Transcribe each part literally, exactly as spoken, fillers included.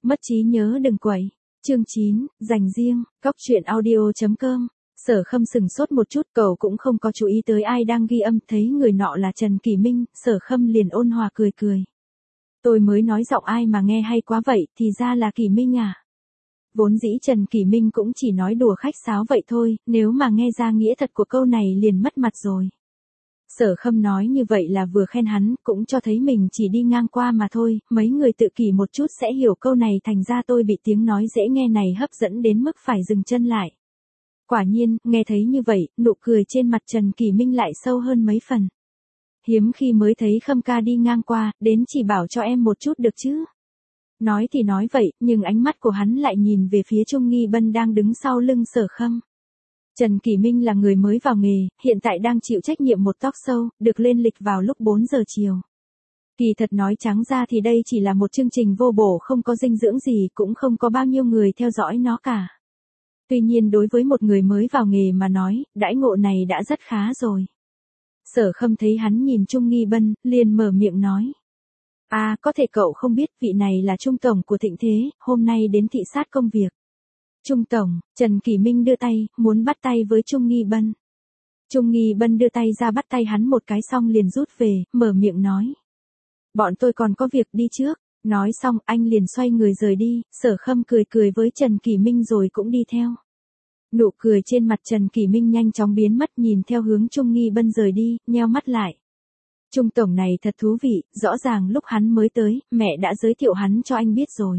Mất trí nhớ đừng quậy. Chương chín, dành riêng, cóc truyện audio chấm com. Sở Khâm sừng sốt một chút, cậu cũng không có chú ý tới ai đang ghi âm, thấy người nọ là Trần Kỳ Minh, Sở Khâm liền ôn hòa cười cười. Tôi mới nói giọng ai mà nghe hay quá vậy, thì ra là Kỳ Minh à. Vốn dĩ Trần Kỳ Minh cũng chỉ nói đùa khách sáo vậy thôi, nếu mà nghe ra nghĩa thật của câu này liền mất mặt rồi. Sở Khâm nói như vậy là vừa khen hắn, cũng cho thấy mình chỉ đi ngang qua mà thôi, mấy người tự kỷ một chút sẽ hiểu câu này, thành ra tôi bị tiếng nói dễ nghe này hấp dẫn đến mức phải dừng chân lại. Quả nhiên, nghe thấy như vậy, nụ cười trên mặt Trần Kỳ Minh lại sâu hơn mấy phần. Hiếm khi mới thấy Khâm ca đi ngang qua, đến chỉ bảo cho em một chút được chứ. Nói thì nói vậy, nhưng ánh mắt của hắn lại nhìn về phía Trung Nghi Bân đang đứng sau lưng Sở Khâm. Trần Kỳ Minh là người mới vào nghề, hiện tại đang chịu trách nhiệm một talk show, được lên lịch vào lúc bốn giờ chiều. Kỳ thật nói trắng ra thì đây chỉ là một chương trình vô bổ không có dinh dưỡng gì, cũng không có bao nhiêu người theo dõi nó cả. Tuy nhiên đối với một người mới vào nghề mà nói, đãi ngộ này đã rất khá rồi. Sở Khâm thấy hắn nhìn Trung Nghi Bân, liền mở miệng nói. À, có thể cậu không biết, vị này là Trung Tổng của Thịnh Thế, hôm nay đến thị sát công việc. Trung Tổng, Trần Kỳ Minh đưa tay, muốn bắt tay với Trung Nghi Bân. Trung Nghi Bân đưa tay ra bắt tay hắn một cái xong liền rút về, mở miệng nói. Bọn tôi còn có việc đi trước. Nói xong anh liền xoay người rời đi, Sở Khâm cười cười với Trần Kỳ Minh rồi cũng đi theo. Nụ cười trên mặt Trần Kỳ Minh nhanh chóng biến mất, nhìn theo hướng Trung Nghi Bân rời đi, nheo mắt lại. Trung Tổng này thật thú vị, rõ ràng lúc hắn mới tới, mẹ đã giới thiệu hắn cho anh biết rồi.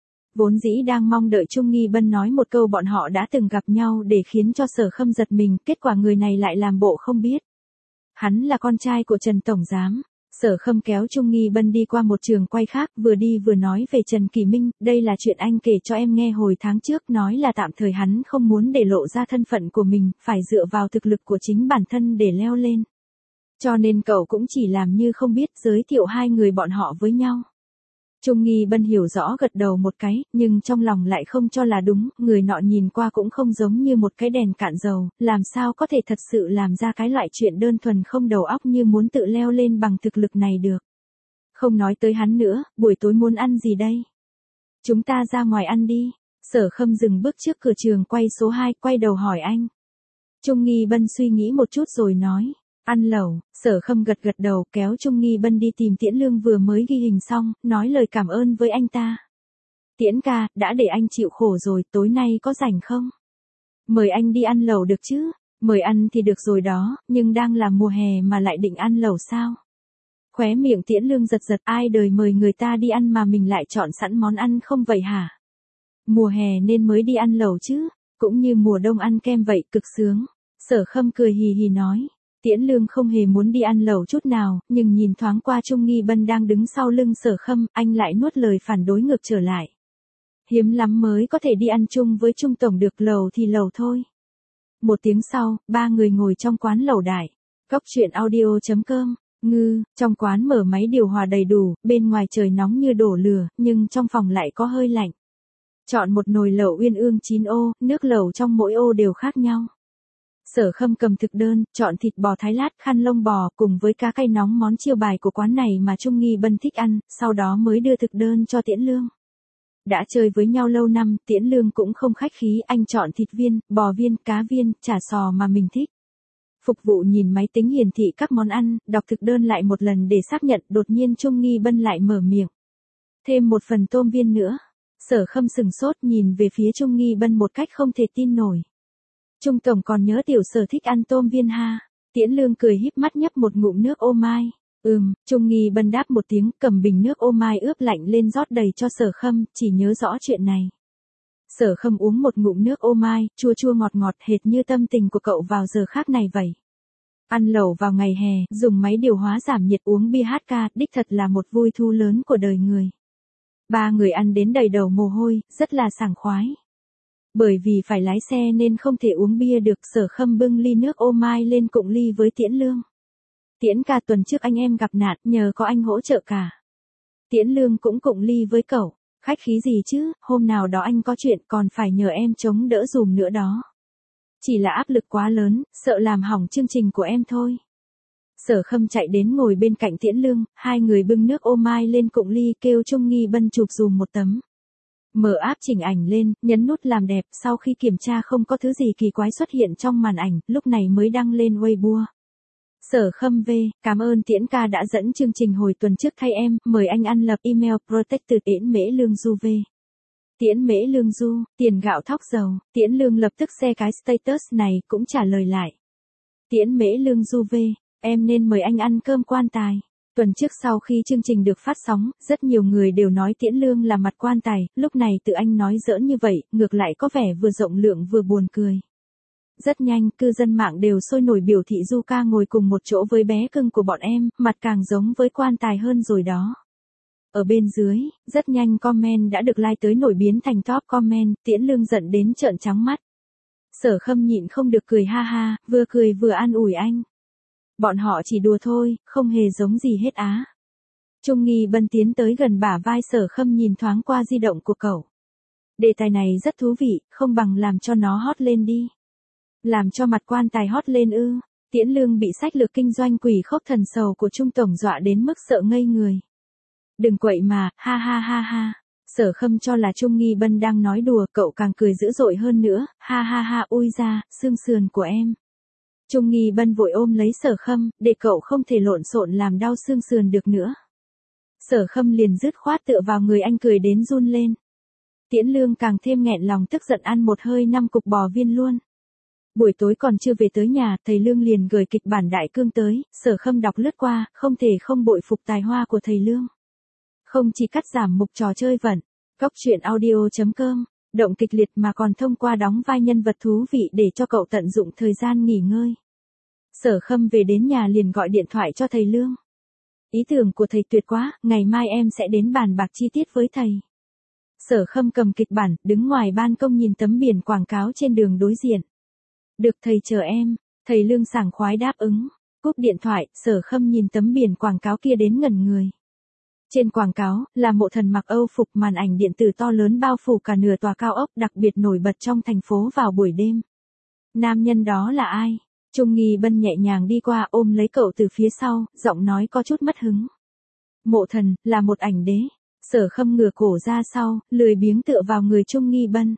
Vốn dĩ đang mong đợi Trung Nghi Bân nói một câu bọn họ đã từng gặp nhau để khiến cho Sở Khâm giật mình, kết quả người này lại làm bộ không biết. Hắn là con trai của Trần Tổng Giám. Sở Khâm kéo Trung Nghi Bân đi qua một trường quay khác, vừa đi vừa nói về Trần Kỳ Minh, đây là chuyện anh kể cho em nghe hồi tháng trước, nói là tạm thời hắn không muốn để lộ ra thân phận của mình, phải dựa vào thực lực của chính bản thân để leo lên. Cho nên cậu cũng chỉ làm như không biết, giới thiệu hai người bọn họ với nhau. Trung Nghi Bân hiểu rõ gật đầu một cái, nhưng trong lòng lại không cho là đúng, người nọ nhìn qua cũng không giống như một cái đèn cạn dầu, làm sao có thể thật sự làm ra cái loại chuyện đơn thuần không đầu óc như muốn tự leo lên bằng thực lực này được. Không nói tới hắn nữa, buổi tối muốn ăn gì đây? Chúng ta ra ngoài ăn đi. Sở Khâm dừng bước trước cửa trường quay số hai, quay đầu hỏi anh. Trung Nghi Bân suy nghĩ một chút rồi nói. Ăn lẩu. Sở Khâm gật gật đầu, kéo Trung Nghi Bân đi tìm Tiễn Lương vừa mới ghi hình xong, nói lời cảm ơn với anh ta. Tiễn ca, đã để anh chịu khổ rồi, tối nay có rảnh không? Mời anh đi ăn lẩu được chứ? Mời ăn thì được rồi đó, nhưng đang là mùa hè mà lại định ăn lẩu sao? Khóe miệng Tiễn Lương giật giật, ai đời mời người ta đi ăn mà mình lại chọn sẵn món ăn không vậy hả? Mùa hè nên mới đi ăn lẩu chứ, cũng như mùa đông ăn kem vậy, cực sướng. Sở Khâm cười hì hì nói. Tiễn Lương không hề muốn đi ăn lẩu chút nào, nhưng nhìn thoáng qua Trung Nghi Bân đang đứng sau lưng Sở Khâm, anh lại nuốt lời phản đối ngược trở lại. Hiếm lắm mới có thể đi ăn chung với Trung Tổng được, lẩu thì lẩu thôi. Một tiếng sau, ba người ngồi trong quán lẩu đại. Cóc truyện audio chấm com. Ngư, trong quán mở máy điều hòa đầy đủ, bên ngoài trời nóng như đổ lửa, nhưng trong phòng lại có hơi lạnh. Chọn một nồi lẩu uyên ương chín ô, nước lẩu trong mỗi ô đều khác nhau. Sở Khâm cầm thực đơn, chọn thịt bò thái lát, khăn lông bò, cùng với cá cay nóng, món chiêu bài của quán này mà Trung Nghi Bân thích ăn, sau đó mới đưa thực đơn cho Tiễn Lương. Đã chơi với nhau lâu năm, Tiễn Lương cũng không khách khí, anh chọn thịt viên, bò viên, cá viên, chả sò mà mình thích. Phục vụ nhìn máy tính hiển thị các món ăn, đọc thực đơn lại một lần để xác nhận, đột nhiên Trung Nghi Bân lại mở miệng. Thêm một phần tôm viên nữa. Sở Khâm sừng sốt nhìn về phía Trung Nghi Bân một cách không thể tin nổi. Trung Tổng còn nhớ tiểu Sở thích ăn tôm viên ha. Tiễn Lương cười híp mắt nhấp một ngụm nước ô mai. Ừm, Trung Nghi Bân đáp một tiếng, cầm bình nước ô mai ướp lạnh lên rót đầy cho Sở Khâm, chỉ nhớ rõ chuyện này. Sở Khâm uống một ngụm nước ô mai, chua chua ngọt ngọt hệt như tâm tình của cậu vào giờ khác này vậy. Ăn lẩu vào ngày hè, dùng máy điều hóa giảm nhiệt, uống bia hát ca, đích thật là một vui thú lớn của đời người. Ba người ăn đến đầy đầu mồ hôi, rất là sảng khoái. Bởi vì phải lái xe nên không thể uống bia được, Sở Khâm bưng ly nước ô mai lên cụng ly với Tiễn Lương. Tiễn ca, tuần trước anh em gặp nạn, nhờ có anh hỗ trợ cả. Tiễn Lương cũng cụng ly với cậu. Khách khí gì chứ, hôm nào đó anh có chuyện còn phải nhờ em chống đỡ dùm nữa đó. Chỉ là áp lực quá lớn, sợ làm hỏng chương trình của em thôi. Sở Khâm chạy đến ngồi bên cạnh Tiễn Lương, hai người bưng nước ô mai lên cụng ly, kêu Trung Nghi Bân chụp dùm một tấm. Mở app chỉnh ảnh lên, nhấn nút làm đẹp, sau khi kiểm tra không có thứ gì kỳ quái xuất hiện trong màn ảnh, lúc này mới đăng lên Weibo. Sở Khâm V, cảm ơn Tiễn ca đã dẫn chương trình hồi tuần trước thay em, mời anh ăn lập email protect từ Tiễn Mễ Lương Du V. Tiễn Mễ Lương Du, tiền gạo thóc dầu, Tiễn Lương lập tức share cái status này, cũng trả lời lại. Tiễn Mễ Lương Du V, em nên mời anh ăn cơm quan tài. Tuần trước sau khi chương trình được phát sóng, rất nhiều người đều nói Tiễn Lương là mặt quan tài, lúc này tự anh nói giỡn như vậy, ngược lại có vẻ vừa rộng lượng vừa buồn cười. Rất nhanh, cư dân mạng đều sôi nổi biểu thị Du ca ngồi cùng một chỗ với bé cưng của bọn em, mặt càng giống với quan tài hơn rồi đó. Ở bên dưới, rất nhanh comment đã được like tới nổi biến thành top comment, Tiễn Lương giận đến trợn trắng mắt. Sở Khâm nhịn không được cười ha ha, vừa cười vừa an ủi anh. Bọn họ chỉ đùa thôi, không hề giống gì hết á. Trung Nghi Bân tiến tới gần bả vai Sở Khâm nhìn thoáng qua di động của cậu. Đề tài này rất thú vị, không bằng làm cho nó hot lên đi. Làm cho mặt quan tài hot lên ư? Tiễn Lương bị sách lược kinh doanh quỷ khốc thần sầu của Trung Tổng dọa đến mức sợ ngây người. Đừng quậy mà, ha ha ha ha. Sở Khâm cho là Trung Nghi Bân đang nói đùa, cậu càng cười dữ dội hơn nữa, ha ha ha, ui ra, xương sườn của em. Trung Nghi Bân vội ôm lấy Sở Khâm, để cậu không thể lộn xộn làm đau xương sườn được nữa. Sở Khâm liền dứt khoát tựa vào người anh cười đến run lên. Tiễn Lương càng thêm nghẹn lòng tức giận ăn một hơi năm cục bò viên luôn. Buổi tối còn chưa về tới nhà, thầy Lương liền gửi kịch bản đại cương tới, Sở Khâm đọc lướt qua, không thể không bội phục tài hoa của thầy Lương. Không chỉ cắt giảm mục trò chơi vẩn, góc truyện audio chấm com, động kịch liệt mà còn thông qua đóng vai nhân vật thú vị để cho cậu tận dụng thời gian nghỉ ngơi. Sở Khâm về đến nhà liền gọi điện thoại cho thầy Lương. Ý tưởng của thầy tuyệt quá, ngày mai em sẽ đến bàn bạc chi tiết với thầy. Sở Khâm cầm kịch bản, đứng ngoài ban công nhìn tấm biển quảng cáo trên đường đối diện. Được thầy chờ em, thầy Lương sảng khoái đáp ứng. Cúp điện thoại, Sở Khâm nhìn tấm biển quảng cáo kia đến ngẩn người. Trên quảng cáo, là mộ thần mặc Âu phục màn ảnh điện tử to lớn bao phủ cả nửa tòa cao ốc đặc biệt nổi bật trong thành phố vào buổi đêm. Nam nhân đó là ai? Trung Nghi Bân nhẹ nhàng đi qua ôm lấy cậu từ phía sau, giọng nói có chút mất hứng. Mộ thần, là một ảnh đế. Sở Khâm ngửa cổ ra sau, lười biếng tựa vào người Trung Nghi Bân.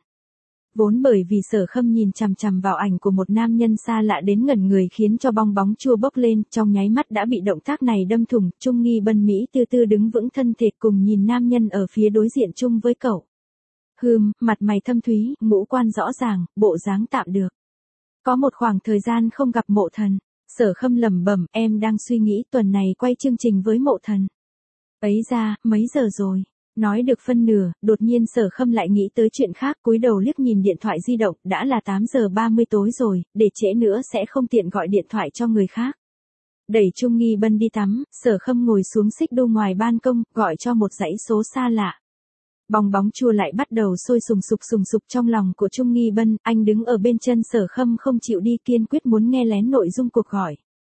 Vốn bởi vì Sở Khâm nhìn chằm chằm vào ảnh của một nam nhân xa lạ đến ngẩn người khiến cho bong bóng chua bốc lên, trong nháy mắt đã bị động tác này đâm thủng, Trung Nghi Bân Mỹ từ từ đứng vững thân thể cùng nhìn nam nhân ở phía đối diện chung với cậu. Hừm, mặt mày thâm thúy, ngũ quan rõ ràng, bộ dáng tạm được. Có một khoảng thời gian không gặp mộ thần, Sở Khâm lẩm bẩm, em đang suy nghĩ tuần này quay chương trình với mộ thần. Ấy ra, mấy giờ rồi? Nói được phân nửa, đột nhiên Sở Khâm lại nghĩ tới chuyện khác, cúi đầu liếc nhìn điện thoại di động, đã là tám giờ ba mươi tối rồi, để trễ nữa sẽ không tiện gọi điện thoại cho người khác. Đẩy Trung Nghi Bân đi tắm, Sở Khâm ngồi xuống xích đu ngoài ban công, gọi cho một dãy số xa lạ. Bong bóng chua lại bắt đầu sôi sùng sục sùng sục trong lòng của Trung Nghi Bân, anh đứng ở bên chân Sở Khâm không chịu đi, kiên quyết muốn nghe lén nội dung cuộc gọi.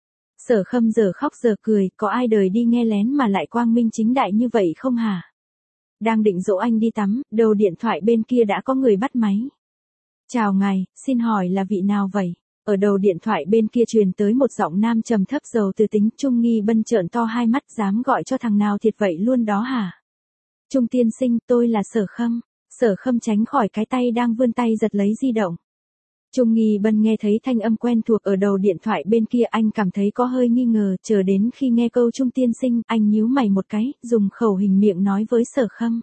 Sở Khâm giờ khóc giờ cười, có ai đời đi nghe lén mà lại quang minh chính đại như vậy không hả? Đang định dỗ anh đi tắm, đầu điện thoại bên kia đã có người bắt máy. Chào ngài, xin hỏi là vị nào vậy? Ở đầu điện thoại bên kia truyền tới một giọng nam trầm thấp giàu từ tính. Trung Nghi Bân trợn to hai mắt, dám gọi cho thằng nào thiệt vậy luôn đó hả? Trung tiên sinh, tôi là Sở Khâm. Sở Khâm tránh khỏi cái tay đang vươn tay giật lấy di động. Trung Nghi Bân nghe thấy thanh âm quen thuộc ở đầu điện thoại bên kia, anh cảm thấy có hơi nghi ngờ, chờ đến khi nghe câu Trung tiên sinh, anh nhíu mày một cái, dùng khẩu hình miệng nói với Sở Khâm.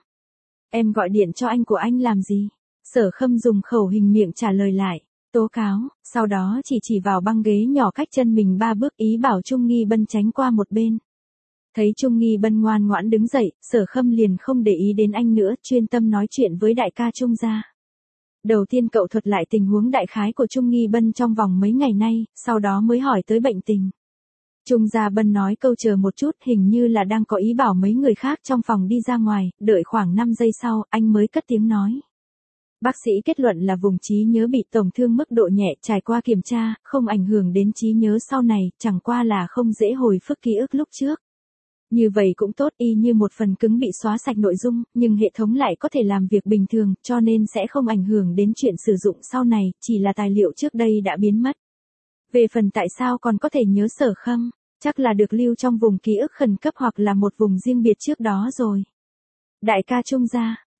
Em gọi điện cho anh của anh làm gì? Sở Khâm dùng khẩu hình miệng trả lời lại, tố cáo, sau đó chỉ chỉ vào băng ghế nhỏ cách chân mình ba bước, ý bảo Trung Nghi Bân tránh qua một bên. Thấy Trung Nghi Bân ngoan ngoãn đứng dậy, Sở Khâm liền không để ý đến anh nữa, chuyên tâm nói chuyện với đại ca Trung gia. Đầu tiên cậu thuật lại tình huống đại khái của Trung Nghi Bân trong vòng mấy ngày nay, sau đó mới hỏi tới bệnh tình. Trung Gia Bân nói câu chờ một chút, hình như là đang có ý bảo mấy người khác trong phòng đi ra ngoài, đợi khoảng năm giây sau, anh mới cất tiếng nói. Bác sĩ kết luận là vùng trí nhớ bị tổn thương mức độ nhẹ, trải qua kiểm tra, không ảnh hưởng đến trí nhớ sau này, chẳng qua là không dễ hồi phức ký ức lúc trước. Như vậy cũng tốt, y như một phần cứng bị xóa sạch nội dung, nhưng hệ thống lại có thể làm việc bình thường, cho nên sẽ không ảnh hưởng đến chuyện sử dụng sau này, chỉ là tài liệu trước đây đã biến mất. Về phần tại sao còn có thể nhớ Sở Khâm, chắc là được lưu trong vùng ký ức khẩn cấp hoặc là một vùng riêng biệt trước đó rồi. Đại ca Trung gia,